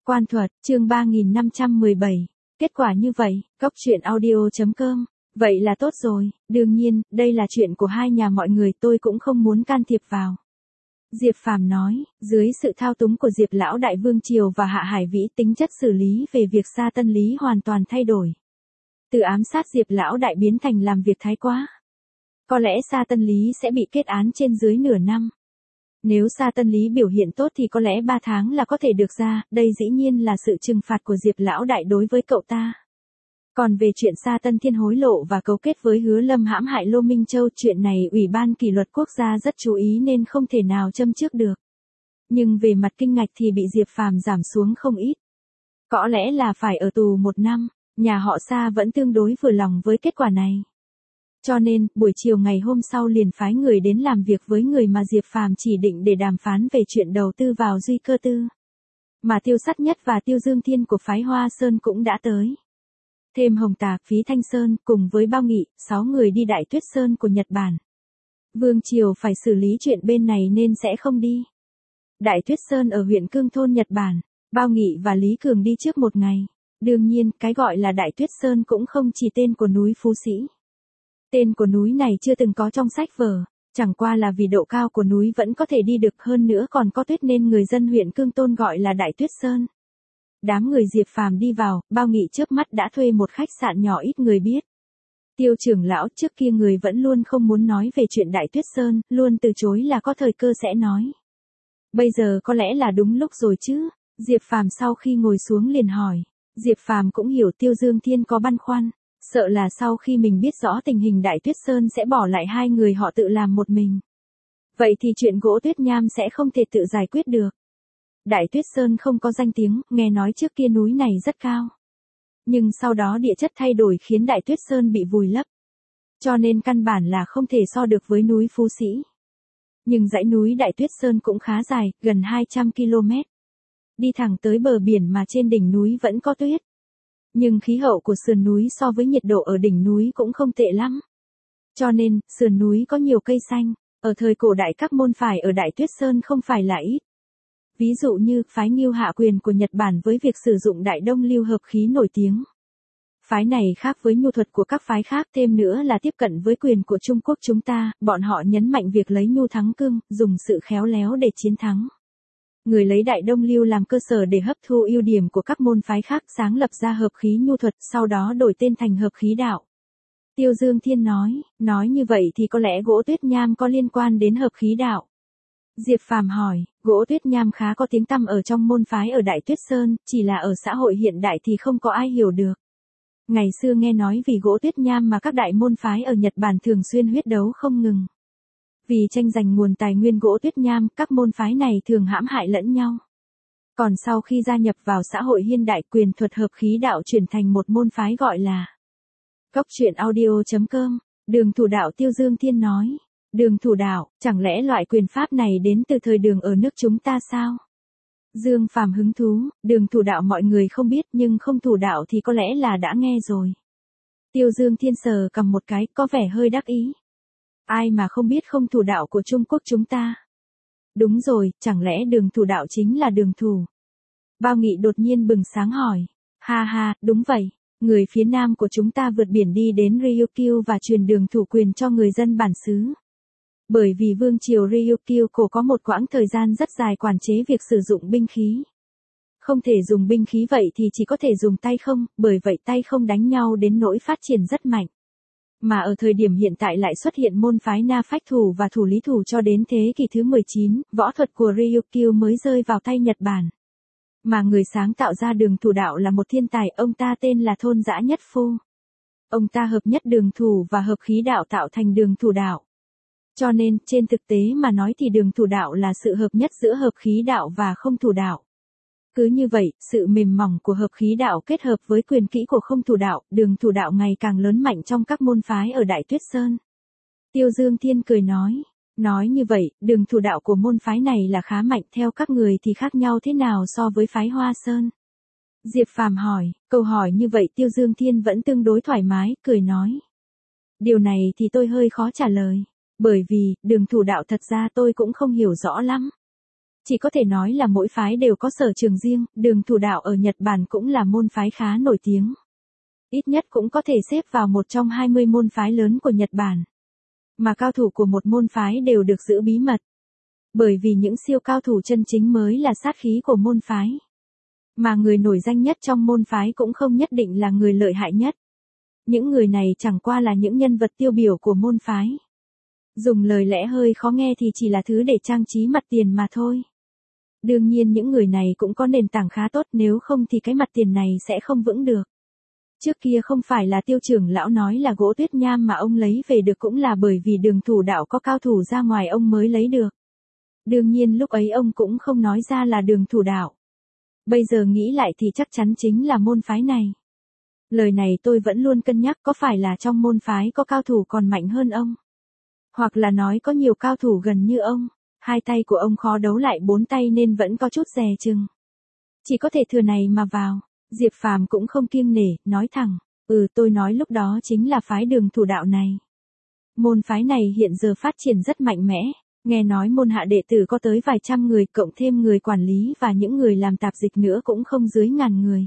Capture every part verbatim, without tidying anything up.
Quan thuật, chương ba nghìn năm trăm mười bảy. Kết quả như vậy, Cốc truyện audio chấm com. Vậy là tốt rồi, đương nhiên, đây là chuyện của hai nhà mọi người, tôi cũng không muốn can thiệp vào. Diệp Phàm nói, dưới sự thao túng của Diệp Lão Đại Vương Triều và Hạ Hải Vĩ, tính chất xử lý về việc Sa Tân Lý hoàn toàn thay đổi. Từ ám sát Diệp Lão Đại biến thành làm việc thái quá. Có lẽ Sa Tân Lý sẽ bị kết án trên dưới nửa năm. Nếu Sa Tân Lý biểu hiện tốt thì có lẽ ba tháng là có thể được ra, đây dĩ nhiên là sự trừng phạt của Diệp Lão Đại đối với cậu ta. Còn về chuyện Sa Tân Thiên hối lộ và cấu kết với Hứa Lâm hãm hại Lô Minh Châu, chuyện này Ủy ban Kỷ luật Quốc gia rất chú ý nên không thể nào châm trước được. Nhưng về mặt kinh ngạch thì bị Diệp Phàm giảm xuống không ít. Có lẽ là phải ở tù một năm, nhà họ Sa vẫn tương đối vừa lòng với kết quả này. Cho nên, buổi chiều ngày hôm sau liền phái người đến làm việc với người mà Diệp Phàm chỉ định để đàm phán về chuyện đầu tư vào Duy Cơ Tư. Mà Tiêu Sắt Nhất và Tiêu Dương Thiên của phái Hoa Sơn cũng đã tới. Thêm Hồng Tà, Phí Thanh Sơn cùng với Bao Nghị, sáu người đi Đại Tuyết Sơn của Nhật Bản. Vương Triều phải xử lý chuyện bên này nên sẽ không đi. Đại Tuyết Sơn ở huyện Cương Thôn Nhật Bản, Bao Nghị và Lý Cường đi trước một ngày. Đương nhiên, cái gọi là Đại Tuyết Sơn cũng không chỉ tên của núi Phú Sĩ. Tên của núi này chưa từng có trong sách vở, chẳng qua là vì độ cao của núi vẫn có thể đi được, hơn nữa còn có tuyết nên người dân huyện Cương Tôn gọi là Đại Tuyết Sơn. Đám người Diệp Phàm đi vào, Bao Nghị chớp mắt đã thuê một khách sạn nhỏ ít người biết. Tiêu trưởng lão trước kia người vẫn luôn không muốn nói về chuyện Đại Tuyết Sơn, luôn từ chối là có thời cơ sẽ nói. Bây giờ có lẽ là đúng lúc rồi chứ, Diệp Phàm sau khi ngồi xuống liền hỏi. Diệp Phàm cũng hiểu Tiêu Dương Thiên có băn khoăn. Sợ là sau khi mình biết rõ tình hình Đại Tuyết Sơn sẽ bỏ lại hai người họ tự làm một mình. Vậy thì chuyện gỗ tuyết nham sẽ không thể tự giải quyết được. Đại Tuyết Sơn không có danh tiếng, nghe nói trước kia núi này rất cao. Nhưng sau đó địa chất thay đổi khiến Đại Tuyết Sơn bị vùi lấp. Cho nên căn bản là không thể so được với núi Phú Sĩ. Nhưng dãy núi Đại Tuyết Sơn cũng khá dài, gần hai trăm ki lô mét. Đi thẳng tới bờ biển mà trên đỉnh núi vẫn có tuyết. Nhưng khí hậu của sườn núi so với nhiệt độ ở đỉnh núi cũng không tệ lắm. Cho nên, sườn núi có nhiều cây xanh, ở thời cổ đại các môn phái ở Đại Tuyết Sơn không phải là ít. Ví dụ như, phái Ngưu Hạ Quyền của Nhật Bản với việc sử dụng Đại Đông Lưu hợp khí nổi tiếng. Phái này khác với nhu thuật của các phái khác, thêm nữa là tiếp cận với quyền của Trung Quốc chúng ta, bọn họ nhấn mạnh việc lấy nhu thắng cương, dùng sự khéo léo để chiến thắng. Người lấy Đại Đông Lưu làm cơ sở để hấp thu ưu điểm của các môn phái khác, sáng lập ra hợp khí nhu thuật, sau đó đổi tên thành hợp khí đạo. Tiêu Dương Thiên nói, nói như vậy thì có lẽ gỗ tuyết nham có liên quan đến hợp khí đạo. Diệp Phàm hỏi, gỗ tuyết nham khá có tiếng tăm ở trong môn phái ở Đại Tuyết Sơn, chỉ là ở xã hội hiện đại thì không có ai hiểu được. Ngày xưa nghe nói vì gỗ tuyết nham mà các đại môn phái ở Nhật Bản thường xuyên huyết đấu không ngừng. Vì tranh giành nguồn tài nguyên gỗ tuyết nham, các môn phái này thường hãm hại lẫn nhau. Còn sau khi gia nhập vào xã hội hiện đại, quyền thuật hợp khí đạo chuyển thành một môn phái gọi là Cốc truyện audio chấm com. Đường Thủ Đạo. Tiêu Dương Thiên nói, Đường Thủ Đạo, chẳng lẽ loại quyền pháp này đến từ thời Đường ở nước chúng ta sao? Dương Phàm hứng thú, Đường Thủ Đạo mọi người không biết nhưng không thủ đạo thì có lẽ là đã nghe rồi. Tiêu Dương Thiên sờ cầm một cái, có vẻ hơi đắc ý. Ai mà không biết không thủ đạo của Trung Quốc chúng ta? Đúng rồi, chẳng lẽ Đường Thủ Đạo chính là Đường Thủ? Bao Nghị đột nhiên bừng sáng hỏi. Ha ha, đúng vậy. Người phía nam của chúng ta vượt biển đi đến Ryukyu và truyền Đường Thủ quyền cho người dân bản xứ. Bởi vì Vương triều Ryukyu cổ có một quãng thời gian rất dài quản chế việc sử dụng binh khí. Không thể dùng binh khí vậy thì chỉ có thể dùng tay không, bởi vậy tay không đánh nhau đến nỗi phát triển rất mạnh. Mà ở thời điểm hiện tại lại xuất hiện môn phái Na Phách Thủ và Thủ Lý Thủ cho đến thế kỷ thứ mười chín, võ thuật của Ryukyu mới rơi vào tay Nhật Bản. Mà người sáng tạo ra Đường Thủ đạo là một thiên tài, ông ta tên là Thôn Dã Nhất Phu. Ông ta hợp nhất đường thủ và hợp khí đạo tạo thành Đường Thủ đạo. Cho nên, trên thực tế mà nói thì Đường Thủ đạo là sự hợp nhất giữa hợp khí đạo và không thủ đạo. Cứ như vậy, sự mềm mỏng của hợp khí đạo kết hợp với quyền kỹ của không thủ đạo, Đường Thủ đạo ngày càng lớn mạnh trong các môn phái ở Đại Tuyết Sơn. Tiêu Dương Thiên cười nói, nói như vậy, Đường Thủ đạo của môn phái này là khá mạnh, theo các người thì khác nhau thế nào so với phái Hoa Sơn? Diệp Phàm hỏi, câu hỏi như vậy Tiêu Dương Thiên vẫn tương đối thoải mái, cười nói. Điều này thì tôi hơi khó trả lời, bởi vì, Đường Thủ đạo thật ra tôi cũng không hiểu rõ lắm. Chỉ có thể nói là mỗi phái đều có sở trường riêng, Đường Thủ Đạo ở Nhật Bản cũng là môn phái khá nổi tiếng. Ít nhất cũng có thể xếp vào một trong hai mươi môn phái lớn của Nhật Bản. Mà cao thủ của một môn phái đều được giữ bí mật. Bởi vì những siêu cao thủ chân chính mới là sát khí của môn phái. Mà người nổi danh nhất trong môn phái cũng không nhất định là người lợi hại nhất. Những người này chẳng qua là những nhân vật tiêu biểu của môn phái. Dùng lời lẽ hơi khó nghe thì chỉ là thứ để trang trí mặt tiền mà thôi. Đương nhiên những người này cũng có nền tảng khá tốt, nếu không thì cái mặt tiền này sẽ không vững được. Trước kia không phải là Tiêu trưởng lão nói là gỗ tuyết nham mà ông lấy về được cũng là bởi vì Đường Thủ Đạo có cao thủ ra ngoài ông mới lấy được. Đương nhiên lúc ấy ông cũng không nói ra là Đường Thủ Đạo. Bây giờ nghĩ lại thì chắc chắn chính là môn phái này. Lời này tôi vẫn luôn cân nhắc có phải là trong môn phái có cao thủ còn mạnh hơn ông. Hoặc là nói có nhiều cao thủ gần như ông. Hai tay của ông khó đấu lại bốn tay nên vẫn có chút dè chừng. Chỉ có thể thừa này mà vào. Diệp Phàm cũng không kiêng nể, nói thẳng. Ừ, tôi nói lúc đó chính là phái Đường Thủ Đạo này. Môn phái này hiện giờ phát triển rất mạnh mẽ. Nghe nói môn hạ đệ tử có tới vài trăm người, cộng thêm người quản lý và những người làm tạp dịch nữa cũng không dưới ngàn người.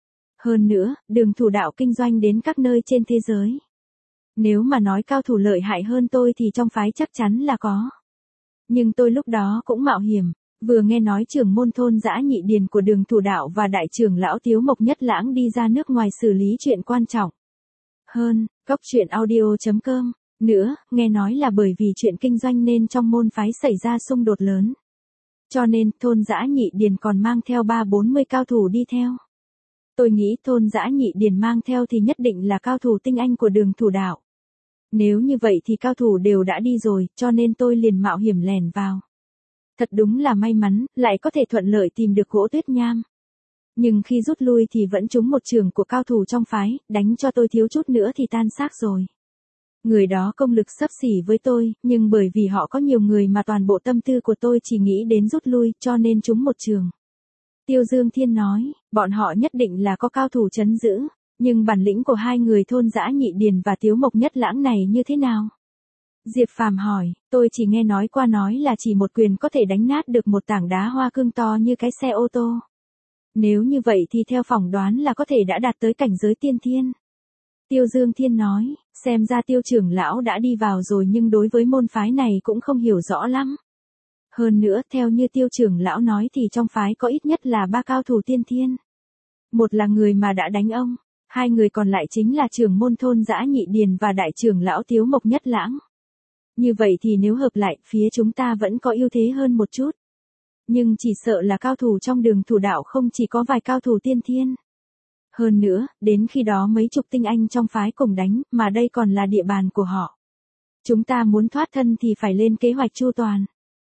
Hơn nữa, Đường Thủ Đạo kinh doanh đến các nơi trên thế giới. Nếu mà nói cao thủ lợi hại hơn tôi thì trong phái chắc chắn là có. Nhưng tôi lúc đó cũng mạo hiểm, vừa nghe nói trưởng môn thôn Dã Nhị Điền của Đường Thủ Đạo và đại trưởng lão Tiếu Mộc Nhất Lãng đi ra nước ngoài xử lý chuyện quan trọng. Hơn, cốc truyện audio chấm com. Nữa, nghe nói là bởi vì chuyện kinh doanh nên trong môn phái xảy ra xung đột lớn. Cho nên thôn Dã Nhị Điền còn mang theo ba bốn mươi cao thủ đi theo. Tôi nghĩ thôn Dã Nhị Điền mang theo thì nhất định là cao thủ tinh anh của Đường Thủ Đạo. Nếu như vậy thì cao thủ đều đã đi rồi, cho nên tôi liền mạo hiểm lẻn vào. Thật đúng là may mắn, lại có thể thuận lợi tìm được gỗ tuyết nham. Nhưng khi rút lui thì vẫn trúng một trường của cao thủ trong phái, đánh cho tôi thiếu chút nữa thì tan xác rồi. Người đó công lực xấp xỉ với tôi, nhưng bởi vì họ có nhiều người mà toàn bộ tâm tư của tôi chỉ nghĩ đến rút lui, cho nên trúng một trường. Tiêu Dương Thiên nói, bọn họ nhất định là có cao thủ trấn giữ, nhưng bản lĩnh của hai người thôn Dã Nhị Điền và Tiếu Mộc Nhất Lãng này như thế nào? Diệp Phàm hỏi, tôi chỉ nghe nói qua nói là chỉ một quyền có thể đánh nát được một tảng đá hoa cương to như cái xe ô tô. Nếu như vậy thì theo phỏng đoán là có thể đã đạt tới cảnh giới tiên thiên. Tiêu Dương Thiên nói, xem ra Tiêu trưởng lão đã đi vào rồi nhưng đối với môn phái này cũng không hiểu rõ lắm. Hơn nữa, theo như Tiêu trưởng lão nói thì trong phái có ít nhất là ba cao thủ tiên thiên. Một là người mà đã đánh ông, hai người còn lại chính là trưởng môn thôn Dã Nhị Điền và đại trưởng lão Tiếu Mộc Nhất Lãng. Như vậy thì nếu hợp lại, phía chúng ta vẫn có ưu thế hơn một chút. Nhưng chỉ sợ là cao thủ trong Đường Thủ Đạo không chỉ có vài cao thủ tiên thiên. Hơn nữa, đến khi đó mấy chục tinh anh trong phái cùng đánh, mà đây còn là địa bàn của họ. Chúng ta muốn thoát thân thì phải lên kế hoạch chu toàn.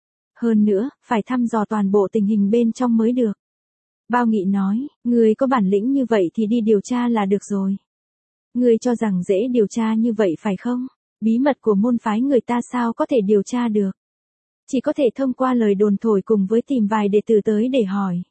Hơn nữa, phải thăm dò toàn bộ tình hình bên trong mới được. Bao Nghị nói, người có bản lĩnh như vậy thì đi điều tra là được rồi. Người cho rằng dễ điều tra như vậy phải không? Bí mật của môn phái người ta sao có thể điều tra được? Chỉ có thể thông qua lời đồn thổi cùng với tìm vài đệ tử tới để hỏi.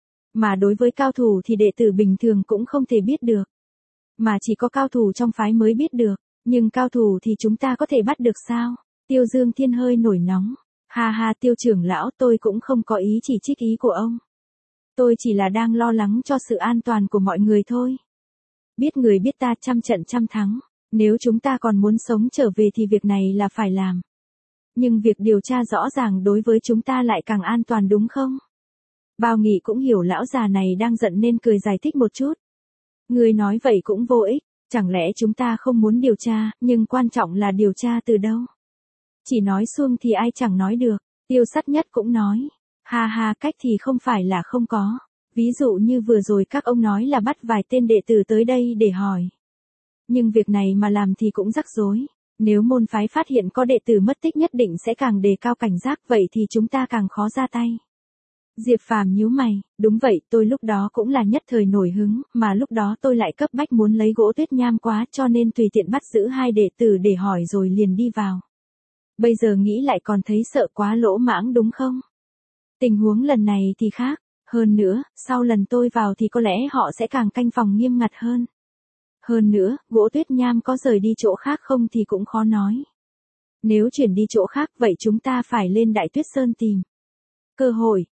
Mà đối với cao thủ thì đệ tử bình thường cũng không thể biết được. Mà chỉ có cao thủ trong phái mới biết được. Nhưng cao thủ thì chúng ta có thể bắt được sao? Tiêu Dương Thiên hơi nổi nóng. Ha ha, Tiêu trưởng lão, tôi cũng không có ý chỉ trích ý của ông. Tôi chỉ là đang lo lắng cho sự an toàn của mọi người thôi. Biết người biết ta, trăm trận trăm thắng. Nếu chúng ta còn muốn sống trở về thì việc này là phải làm. Nhưng việc điều tra rõ ràng đối với chúng ta lại càng an toàn đúng không? Bao Nghị cũng hiểu lão già này đang giận nên cười giải thích một chút. Người nói vậy cũng vô ích, chẳng lẽ chúng ta không muốn điều tra, nhưng quan trọng là điều tra từ đâu? Chỉ nói suông thì ai chẳng nói được, Tiêu Sắt Nhất cũng nói. Ha ha, cách thì không phải là không có. Ví dụ như vừa rồi các ông nói là bắt vài tên đệ tử tới đây để hỏi. Nhưng việc này mà làm thì cũng rắc rối. Nếu môn phái phát hiện có đệ tử mất tích nhất định sẽ càng đề cao cảnh giác, vậy thì chúng ta càng khó ra tay. Diệp Phàm nhíu mày, đúng vậy, tôi lúc đó cũng là nhất thời nổi hứng, mà lúc đó tôi lại cấp bách muốn lấy gỗ tuyết nham quá cho nên tùy tiện bắt giữ hai đệ tử để hỏi rồi liền đi vào. Bây giờ nghĩ lại còn thấy sợ quá lỗ mãng đúng không? Tình huống lần này thì khác, hơn nữa, sau lần tôi vào thì có lẽ họ sẽ càng canh phòng nghiêm ngặt hơn. Hơn nữa, gỗ tuyết nham có rời đi chỗ khác không thì cũng khó nói. Nếu chuyển đi chỗ khác vậy chúng ta phải lên Đại Tuyết Sơn tìm cơ hội,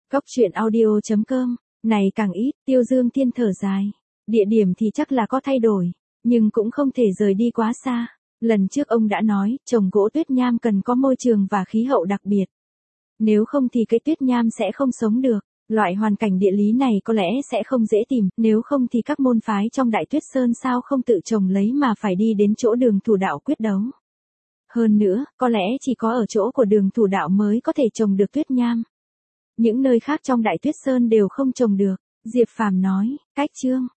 Cóc truyện audio chấm com, này càng ít, Tiêu Dương Thiên thở dài. Địa điểm thì chắc là có thay đổi, nhưng cũng không thể rời đi quá xa. Lần trước ông đã nói, trồng gỗ tuyết nham cần có môi trường và khí hậu đặc biệt. Nếu không thì cây tuyết nham sẽ không sống được. Loại hoàn cảnh địa lý này có lẽ sẽ không dễ tìm, nếu không thì các môn phái trong Đại Tuyết Sơn sao không tự trồng lấy mà phải đi đến chỗ Đường Thủ Đạo quyết đấu. Hơn nữa, có lẽ chỉ có ở chỗ của Đường Thủ Đạo mới có thể trồng được tuyết nham. Những nơi khác trong Đại Tuyết Sơn đều không trồng được, Diệp Phàm nói, cách chương.